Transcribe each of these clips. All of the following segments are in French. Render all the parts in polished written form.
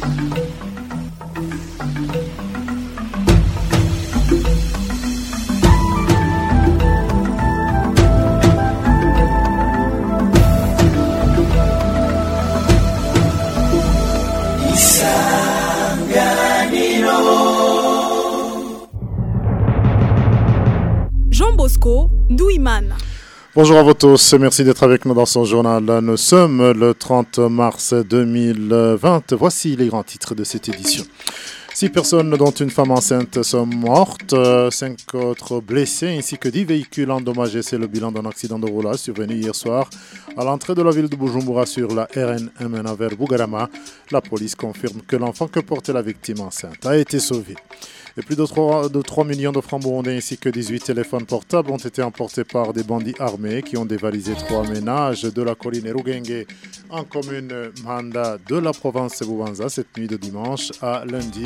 Ndouimana. Bonjour à vous tous, merci d'être avec nous dans ce journal. Nous sommes le 30 mars 2020. Voici les grands titres de cette édition. 6 personnes, dont une femme enceinte, sont mortes, 5 autres blessés ainsi que 10 véhicules endommagés. C'est le bilan d'un accident de roulage survenu hier soir à l'entrée de la ville de Bujumbura sur la RN1 vers Bugarama. La police confirme que l'enfant que portait la victime enceinte a été sauvé. Et plus de 3 millions de francs burundais ainsi que 18 téléphones portables ont été emportés par des bandits armés qui ont dévalisé 3 ménages de la colline Rugenge en commune Manda de la province de Bubanza cette nuit de dimanche à lundi.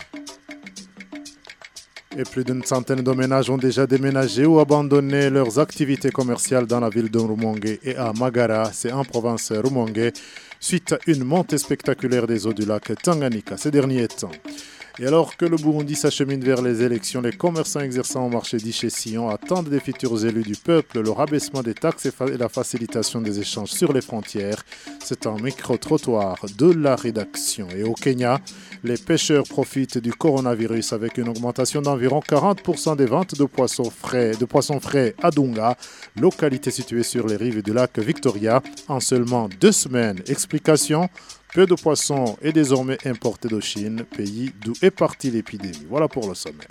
Et plus d'une centaine de ménages ont déjà déménagé ou abandonné leurs activités commerciales dans la ville de Rumonge et à Magara, c'est en province Rumonge, suite à une montée spectaculaire des eaux du lac Tanganyika ces derniers temps. Et alors que le Burundi s'achemine vers les élections, les commerçants exerçant au marché d'Iché-Sillon attendent des futurs élus du peuple le rabaissement des taxes et la facilitation des échanges sur les frontières. C'est un micro-trottoir de la rédaction. Et au Kenya, les pêcheurs profitent du coronavirus avec une augmentation d'environ 40% des ventes de poissons frais à Dunga, localité située sur les rives du lac Victoria, en seulement 2 semaines. Explication: peu de poissons est désormais importé de Chine, pays d'où est partie l'épidémie. Voilà pour le sommaire.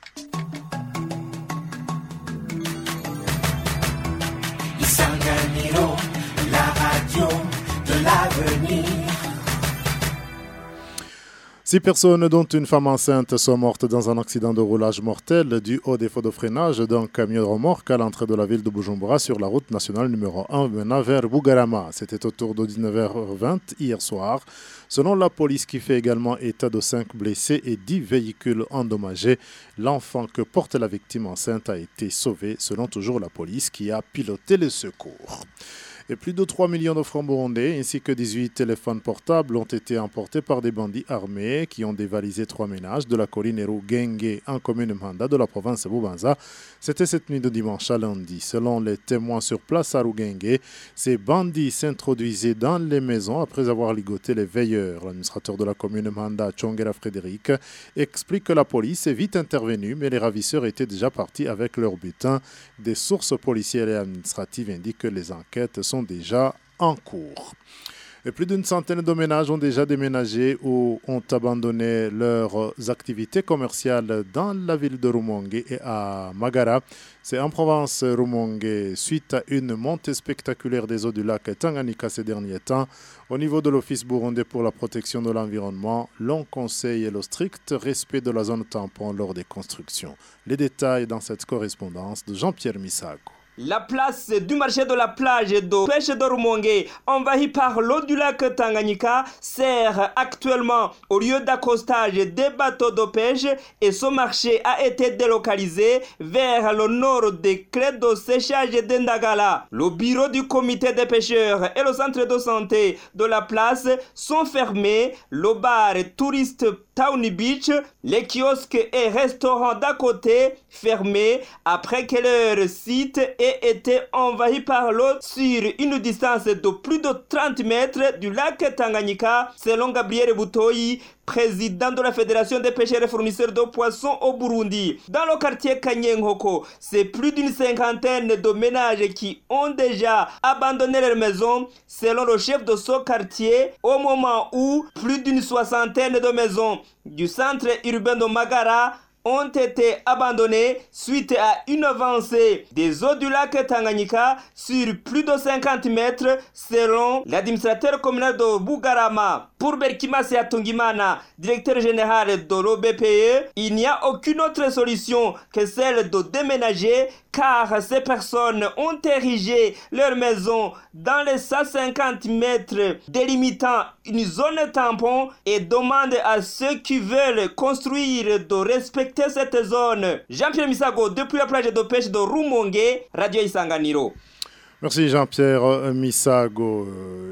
Isanganiro, la radio de l'avenir. 6 personnes, dont une femme enceinte, sont mortes dans un accident de roulage mortel dû au défaut de freinage d'un camion remorque à l'entrée de la ville de Bujumbura sur la route nationale numéro 1 menant vers Bugarama. C'était autour de 19h20 hier soir. Selon la police qui fait également état de 5 blessés et 10 véhicules endommagés, l'enfant que portait la victime enceinte a été sauvé selon toujours la police qui a piloté les secours. Et plus de 3 millions de francs burundais ainsi que 18 téléphones portables ont été emportés par des bandits armés qui ont dévalisé 3 ménages de la colline Rugenge en commune Manda de la province de Bubanza. C'était cette nuit de dimanche à lundi. Selon les témoins sur place à Rugenge, ces bandits s'introduisaient dans les maisons après avoir ligoté les veilleurs. L'administrateur de la commune Manda, Chongera Frédéric, explique que la police est vite intervenue, mais les ravisseurs étaient déjà partis avec leur butin. Des sources policières et administratives indiquent que les enquêtes sont déjà en cours. Et plus d'une centaine de ménages ont déjà déménagé ou ont abandonné leurs activités commerciales dans la ville de Rumonge et à Magara. C'est en province Rumonge, suite à une montée spectaculaire des eaux du lac Tanganyika ces derniers temps. Au niveau de l'Office burundais pour la protection de l'environnement, l'on conseille le strict respect de la zone tampon lors des constructions. Les détails dans cette correspondance de Jean-Pierre Misago. La place du marché de la plage de pêche de Rumonge, envahie par l'eau du lac Tanganyika, sert actuellement au lieu d'accostage des bateaux de pêche et ce marché a été délocalisé vers le nord des clés de séchage d'Endagala. Le bureau du comité des pêcheurs et le centre de santé de la place sont fermés. Le bar touriste Towny Beach, les kiosques et restaurants d'à côté fermés après que leur site ait été envahi par l'eau sur une distance de plus de 30 mètres du lac Tanganyika, selon Gabriel Butoyi, président de la Fédération des pêcheurs et fournisseurs de poissons au Burundi. Dans le quartier Kanyenghoko, c'est plus d'une cinquantaine de ménages qui ont déjà abandonné leur maison, selon le chef de ce quartier, au moment où plus d'une soixantaine de maisons du centre urbain de Magara ont été abandonnés suite à une avancée des eaux du lac Tanganyika sur plus de 50 mètres selon l'administrateur communal de Bugarama. Pour Berkimase Atungimana, directeur général de l'OBPE, il n'y a aucune autre solution que celle de déménager car ces personnes ont érigé leur maison dans les 150 mètres délimitant une zone tampon et demandent à ceux qui veulent construire de respecter cette zone. Jean-Pierre Misago, depuis la plage de pêche de Rumonge, Radio Isanganiro. Merci Jean-Pierre Misago.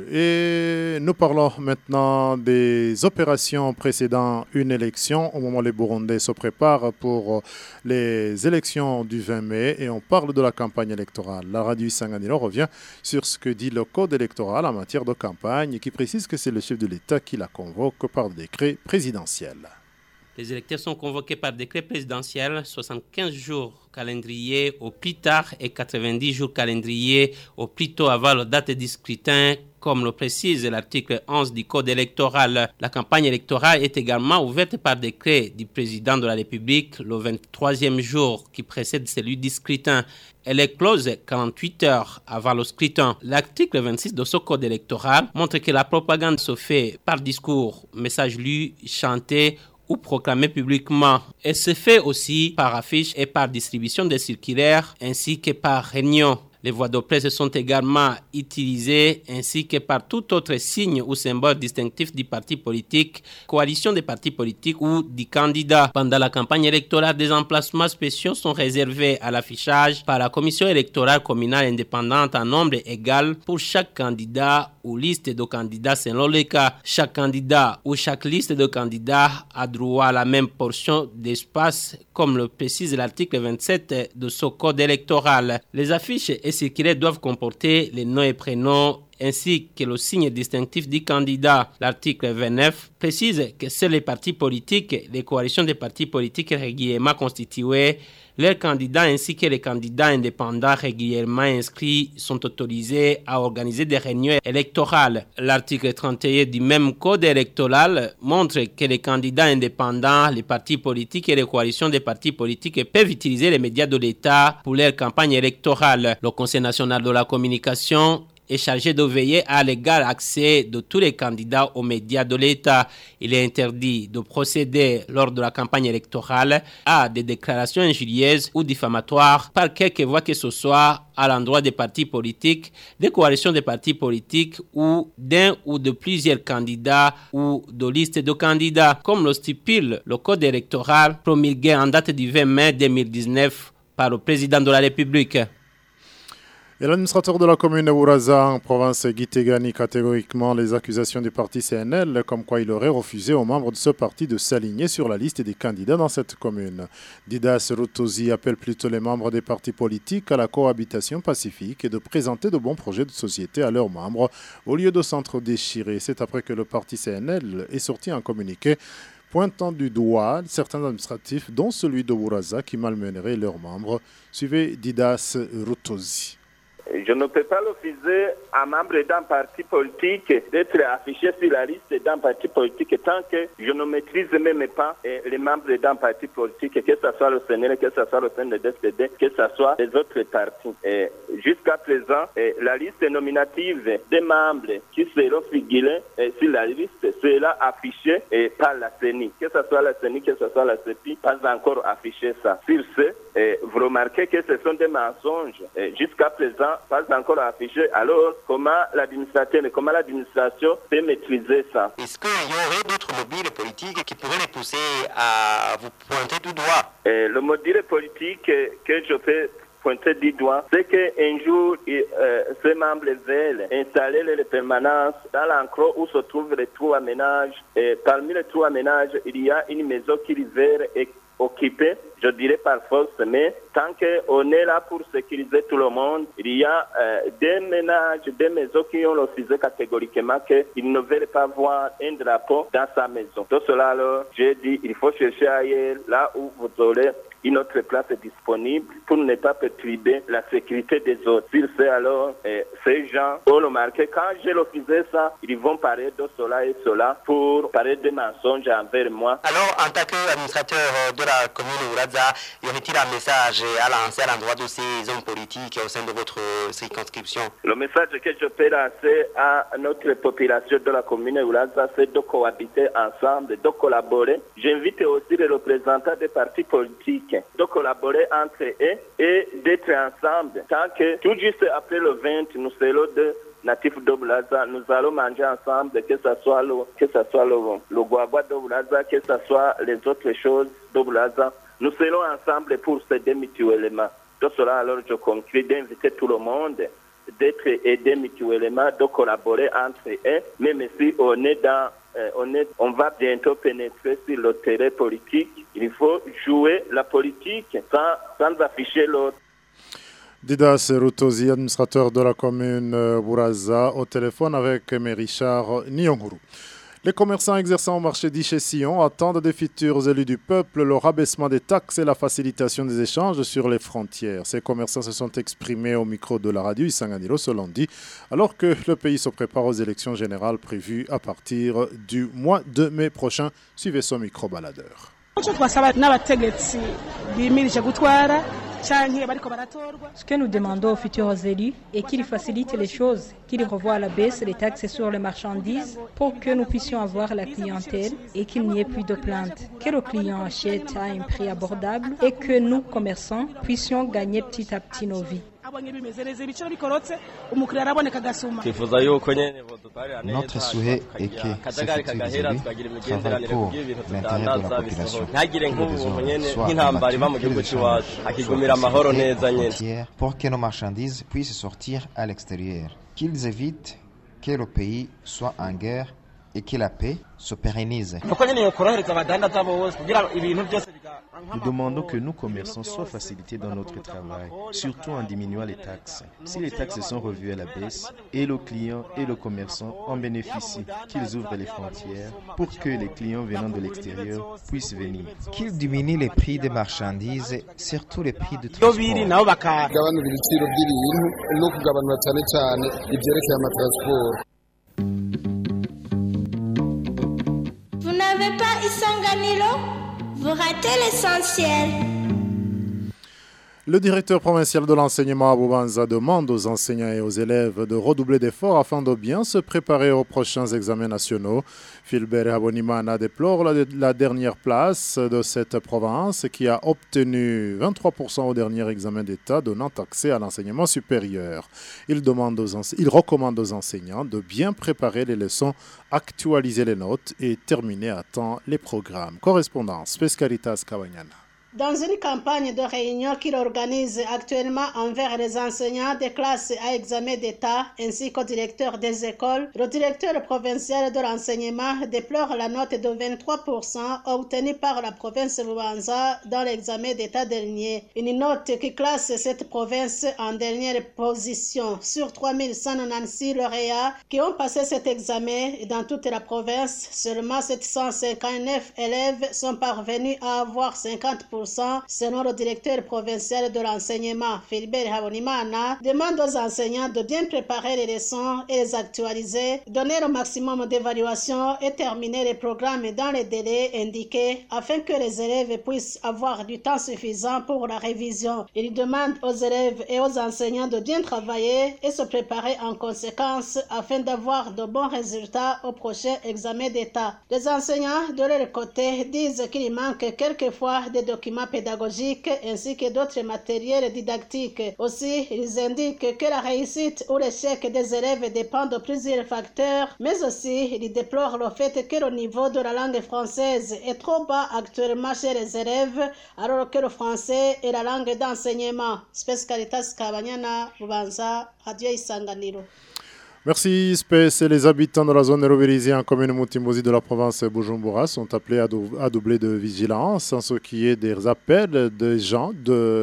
Et nous parlons maintenant des opérations précédant une élection au moment où les Burundais se préparent pour les élections du 20 mai et on parle de la campagne électorale. La radio Isanganiro revient sur ce que dit le code électoral en matière de campagne et qui précise que c'est le chef de l'État qui la convoque par décret présidentiel. Les électeurs sont convoqués par décret présidentiel, 75 jours calendrier au plus tard et 90 jours calendrier au plus tôt avant la date du scrutin, comme le précise l'article 11 du Code électoral. La campagne électorale est également ouverte par décret du président de la République le 23e jour qui précède celui du scrutin. Elle est close 48 heures avant le scrutin. L'article 26 de ce Code électoral montre que la propagande se fait par discours, message lu, chanté ou proclamé publiquement. Elle se fait aussi par affiche et par distribution de circulaires ainsi que par réunion. Les voix de presse sont également utilisées ainsi que par tout autre signe ou symbole distinctif du parti politique, coalition des partis politiques ou du candidat. Pendant la campagne électorale, des emplacements spéciaux sont réservés à l'affichage par la commission électorale communale indépendante en nombre égal pour chaque candidat ou liste de candidats selon les cas. Chaque candidat ou chaque liste de candidats a droit à la même portion d'espace comme le précise l'article 27 de ce code électoral. Les affiches et circulaires doivent comporter les noms et prénoms ainsi que le signe distinctif du candidat. L'article 29 précise que seuls les partis politiques, les coalitions des partis politiques régulièrement constituées, leurs candidats ainsi que les candidats indépendants régulièrement inscrits sont autorisés à organiser des réunions électorales. L'article 31 du même code électoral montre que les candidats indépendants, les partis politiques et les coalitions des partis politiques peuvent utiliser les médias de l'État pour leur campagne électorale. Le Conseil national de la communication est chargé de veiller à l'égal accès de tous les candidats aux médias de l'État. Il est interdit de procéder lors de la campagne électorale à des déclarations injurieuses ou diffamatoires par quelque voie que ce soit à l'endroit des partis politiques, des coalitions des partis politiques ou d'un ou de plusieurs candidats ou de listes de candidats, comme le stipule le code électoral promulgué en date du 20 mai 2019 par le président de la République. Et l'administrateur de la commune de Ouraza en province Gitega nie catégoriquement les accusations du parti CNL comme quoi il aurait refusé aux membres de ce parti de s'aligner sur la liste des candidats dans cette commune. Didas Rutosi appelle plutôt les membres des partis politiques à la cohabitation pacifique et de présenter de bons projets de société à leurs membres au lieu de s'entre-déchirer. C'est après que le parti CNL est sorti un communiqué pointant du doigt certains administratifs dont celui de Ouraza qui malmènerait leurs membres. Suivez Didas Rutosi. Je ne peux pas refuser à membre d'un parti politique d'être affiché sur la liste d'un parti politique tant que je ne maîtrise même pas les membres d'un parti politique, que ce soit le CNL, que ce soit le CNDD, que ce soit les autres partis. Jusqu'à présent, la liste nominative des membres qui seront figurés sur la liste sera affichée par la CENI. Que ce soit la CENI, que ce soit la CEPI, pas encore affiché ça. Sur ce, vous remarquez que ce sont des mensonges. Jusqu'à présent, pas encore affiché. Alors, comment l'administration peut maîtriser ça? Est-ce qu'il y aurait d'autres mobiles politiques qui pourraient les pousser à vous pointer du doigt? Le mobile politique que je peux pointer du doigt, c'est qu'un jour, ces membres veulent installer les permanences dans l'enclos où se trouvent les trois ménages. Et parmi les trois ménages, il y a une maison qui l'hiver est occupée, je dirais par force, mais tant qu'on est là pour sécuriser tout le monde, il y a des ménages, des maisons qui ont refusé catégoriquement qu'ils ne veulent pas voir un drapeau dans sa maison. Tout cela, alors, j'ai dit, il faut chercher ailleurs, là où vous aurez une autre place disponible pour ne pas perturber la sécurité des autres. Sur ce, alors, ces gens ont remarqué, quand j'ai refusé ça, ils vont parler de cela et cela pour parler de mensonges envers moi. Alors, en tant qu'administrateur de la commune de Ouraza, y aurait-il un message à lancer à l'endroit de ces hommes politiques au sein de votre circonscription? Le message que je peux lancer à notre population de la commune de Ouraza, c'est de cohabiter ensemble, de collaborer. J'invite aussi les représentants des partis politiques de collaborer entre eux et d'être ensemble. Tant que tout juste après le 20, nous serons deux natifs d'Oulaza, nous allons manger ensemble, que ce soit le guagua d'Oulaza, que ce soit les autres choses d'Oulaza. Nous serons ensemble pour s'aider mutuellement. De cela, alors, je conclue d'inviter tout le monde d'être aidés mutuellement, de collaborer entre eux, même si on va bientôt pénétrer sur le terrain politique. Il faut jouer la politique sans afficher l'autre. Didas Rutosi, administrateur de la commune Bouraza, au téléphone avec Richard Nyonguru. Les commerçants exerçant au marché d'Iché-Sillon attendent des futurs élus du peuple le rabaissement des taxes et la facilitation des échanges sur les frontières. Ces commerçants se sont exprimés au micro de la radio Isanganiro ce lundi, alors que le pays se prépare aux élections générales prévues à partir du mois de mai prochain. Suivez son micro-baladeur. Ce que nous demandons aux futurs élus est qu'ils facilitent les choses, qu'ils revoient à la baisse les taxes sur les marchandises pour que nous puissions avoir la clientèle et qu'il n'y ait plus de plaintes, que le client achète à un prix abordable et que nous, commerçants, puissions gagner petit à petit nos vies. Notre souhait est que ces futurs élus travaillent pour l'intérêt de la population, que les besoins soient abattus, que les échanges soient frontières pour que nos marchandises puissent sortir à l'extérieur, qu'ils évitent que le pays soit en guerre et que la paix se pérennise. Nous demandons que nos commerçants soient facilités dans notre travail, surtout en diminuant les taxes. Si les taxes sont revues à la baisse, et le client et le commerçant en bénéficient, qu'ils ouvrent les frontières pour que les clients venant de l'extérieur puissent venir. Qu'ils diminuent les prix des marchandises, surtout les prix de transport. Vous n'avez pas Isanganiro? Vous ratez l'essentiel. Le directeur provincial de l'enseignement à Bubanza demande aux enseignants et aux élèves de redoubler d'efforts afin de bien se préparer aux prochains examens nationaux. Philbert Habonimana déplore la dernière place de cette province qui a obtenu 23% au dernier examen d'État donnant accès à l'enseignement supérieur. Il recommande aux enseignants de bien préparer les leçons, actualiser les notes et terminer à temps les programmes. Correspondance, Pescaritas Kawanyana. Dans une campagne de réunion qu'il organise actuellement envers les enseignants des classes à examen d'État ainsi qu'aux directeurs des écoles, le directeur provincial de l'enseignement déplore la note de 23% obtenue par la province de Bubanza dans l'examen d'État dernier. Une note qui classe cette province en dernière position sur 3196 lauréats qui ont passé cet examen dans toute la province. Seulement 759 élèves sont parvenus à avoir 50%. Selon le directeur provincial de l'enseignement, Philbert Habonimana, demande aux enseignants de bien préparer les leçons et les actualiser, donner le maximum d'évaluation et terminer les programmes dans les délais indiqués afin que les élèves puissent avoir du temps suffisant pour la révision. Il demande aux élèves et aux enseignants de bien travailler et se préparer en conséquence afin d'avoir de bons résultats au prochain examen d'État. Les enseignants, de leur côté, disent qu'il manque quelquefois des documents pédagogiques ainsi que d'autres matériels didactiques. Aussi, ils indiquent que la réussite ou l'échec des élèves dépend de plusieurs facteurs, mais aussi ils déplorent le fait que le niveau de la langue française est trop bas actuellement chez les élèves, alors que le français est la langue d'enseignement. Spescalitas Kabanyana, Bubanza, Radio Isanganiro. Merci Spes. Les habitants de la zone Robérisée en commune Mutimbozi de la province de Bujumbura sont appelés à doubler de vigilance en ce qui est des appels des gens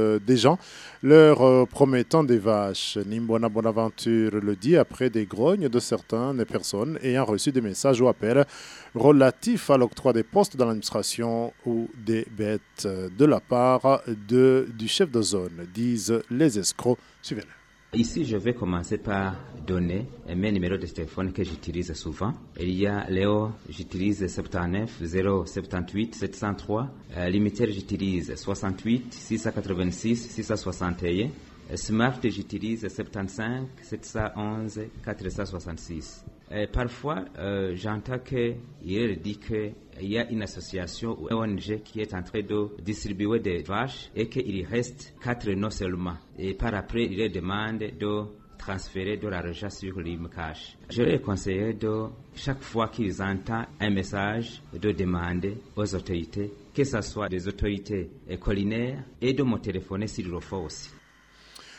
leur promettant des vaches. Nimbona Bonaventure le dit après des grognes de certaines personnes ayant reçu des messages ou appels relatifs à l'octroi des postes dans l'administration ou des bêtes de la part du chef de zone, disent les escrocs. Suivez-le. Ici, je vais commencer par donner mes numéros de téléphone que j'utilise souvent. Il y a Léo, j'utilise 79 078 703. Limitaire, j'utilise 68 686 661. Smart, j'utilise 75 711 466. Parfois, j'entends qu'il dit qu'il y a une association ou ONG qui est en train de distribuer des vaches et qu'il reste 4 noms seulement. Et par après, il les demande de transférer de l'argent sur l'IMCash. Je leur conseille de, chaque fois qu'ils entendent un message, de demander aux autorités, que ce soit des autorités collinaires, et de me téléphoner s'il le faut aussi.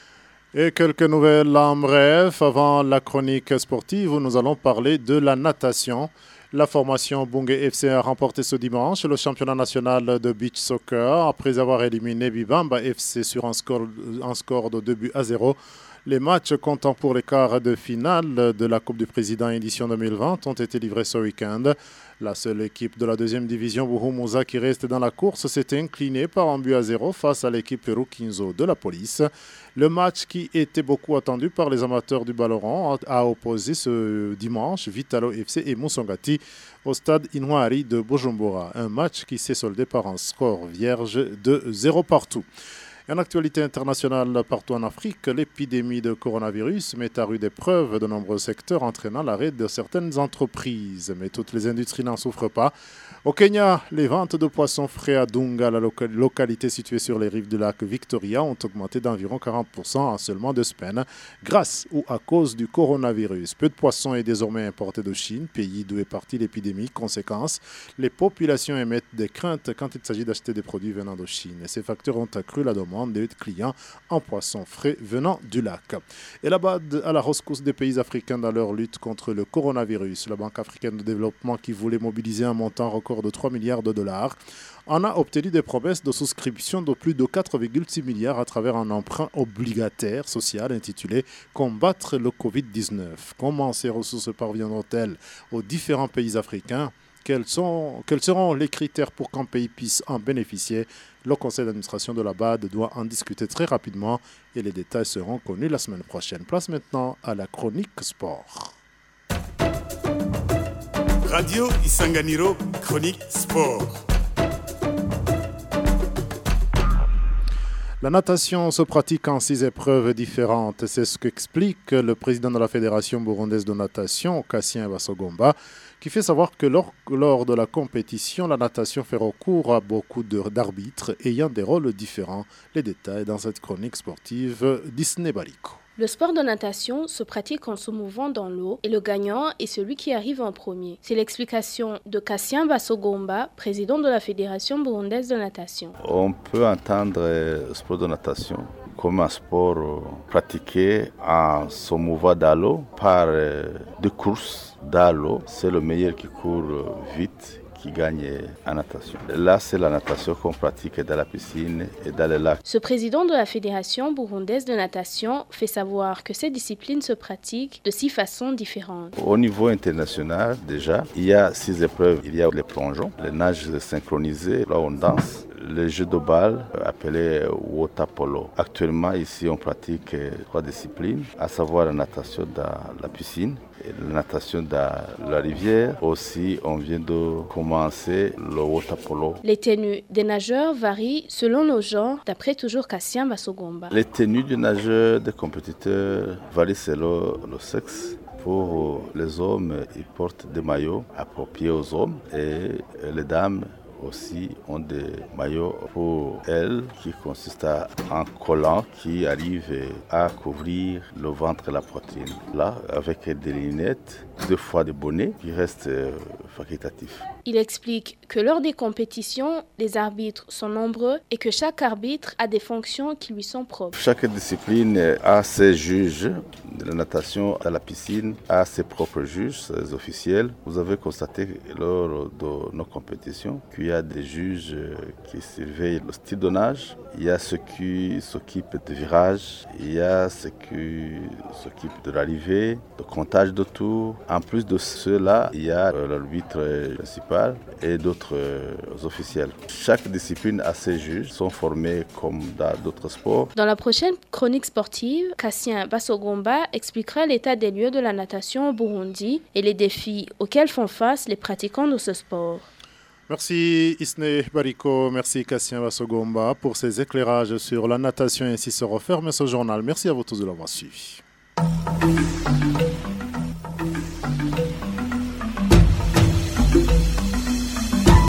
Et quelques nouvelles en bref. Avant la chronique sportive, nous allons parler de la natation. La formation Bungé FC a remporté ce dimanche le championnat national de beach soccer après avoir éliminé Bibamba FC sur un score de 2-0. Les matchs comptant pour les quarts de finale de la Coupe du Président édition 2020 ont été livrés ce week-end. La seule équipe de la deuxième division, Buhumuza, qui reste dans la course, s'était inclinée par 1-0 face à l'équipe Rukinzo de la police. Le match qui était beaucoup attendu par les amateurs du ballon rond a opposé ce dimanche Vitalo FC et Musongati au stade Inouari de Bujumbura. Un match qui s'est soldé par un score vierge de 0 partout. En actualité internationale partout en Afrique, l'épidémie de coronavirus met à rude épreuve de nombreux secteurs entraînant l'arrêt de certaines entreprises. Mais toutes les industries n'en souffrent pas. Au Kenya, les ventes de poissons frais à Dunga, la localité située sur les rives du lac Victoria, ont augmenté d'environ 40% en seulement 2 semaines, grâce ou à cause du coronavirus. Peu de poissons est désormais importé de Chine, pays d'où est partie l'épidémie. Conséquence, les populations émettent des craintes quand il s'agit d'acheter des produits venant de Chine. Et ces facteurs ont accru la demande des clients en poissons frais venant du lac. Et là-bas, à la rescousse des pays africains dans leur lutte contre le coronavirus, la Banque africaine de développement, qui voulait mobiliser un montant record de 3 milliards de dollars, en a obtenu des promesses de souscription de plus de 4,6 milliards à travers un emprunt obligataire social intitulé « Combattre le Covid-19 ». Comment ces ressources parviendront-elles aux différents pays africains ? Quels seront les critères pour qu'un pays puisse en bénéficier? Le conseil d'administration de la BAD doit en discuter très rapidement et les détails seront connus la semaine prochaine. Place maintenant à la chronique sport. Radio Isanganiro, chronique sport. La natation se pratique en 6 épreuves différentes. C'est ce qu'explique le président de la Fédération burundaise de natation, Cassien Basogomba, qui fait savoir que lors de la compétition, la natation fait recours à beaucoup d'arbitres ayant des rôles différents. Les détails dans cette chronique sportive d'Isne Bariko. Le sport de natation se pratique en se mouvant dans l'eau et le gagnant est celui qui arrive en premier. C'est l'explication de Cassien Basogomba, président de la Fédération burundaise de natation. On peut entendre le sport de natation comme un sport pratiqué en se mouvant dans l'eau par des courses dans l'eau. C'est le meilleur qui court vite qui gagne en natation. Là, c'est la natation qu'on pratique dans la piscine et dans les lacs. Ce président de la Fédération burundaise de natation fait savoir que ces disciplines se pratiquent de 6 façons différentes. Au niveau international, déjà, il y a 6 épreuves. Il y a les plongeons, les nages synchronisées, là on danse, les jeux de balle appelés water polo. Actuellement, ici, on pratique 3 disciplines, à savoir la natation dans la piscine, et la natation dans la rivière. Aussi, on vient de commencer le water polo. Les tenues des nageurs varient selon le genre, d'après toujours Cassien Basogomba. Les tenues des nageurs, des compétiteurs varient selon le sexe. Pour les hommes, ils portent des maillots appropriés aux hommes et les dames aussi ont des maillots pour elles qui consistent en collant qui arrive à couvrir le ventre et la poitrine. Là, avec des lunettes, 2 fois des bonnets qui restent facultatifs. Il explique que lors des compétitions, les arbitres sont nombreux et que chaque arbitre a des fonctions qui lui sont propres. Chaque discipline a ses juges. La natation à la piscine a ses propres juges, ses officiels. Vous avez constaté lors de nos compétitions qu'il y a des juges qui surveillent le style de nage. Il y a ceux qui s'occupent du virage. Il y a ceux qui s'occupent de l'arrivée, du comptage de tours. En plus de cela, il y a l'arbitre principal et d'autres officiels. Chaque discipline a ses juges, sont formés comme dans d'autres sports. Dans la prochaine chronique sportive, Cassien Basogomba expliquera l'état des lieux de la natation au Burundi et les défis auxquels font face les pratiquants de ce sport. Merci Isne Bariko, merci Cassien Basogomba pour ces éclairages sur la natation. Ainsi se referme ce journal. Merci à vous tous de l'avoir suivi.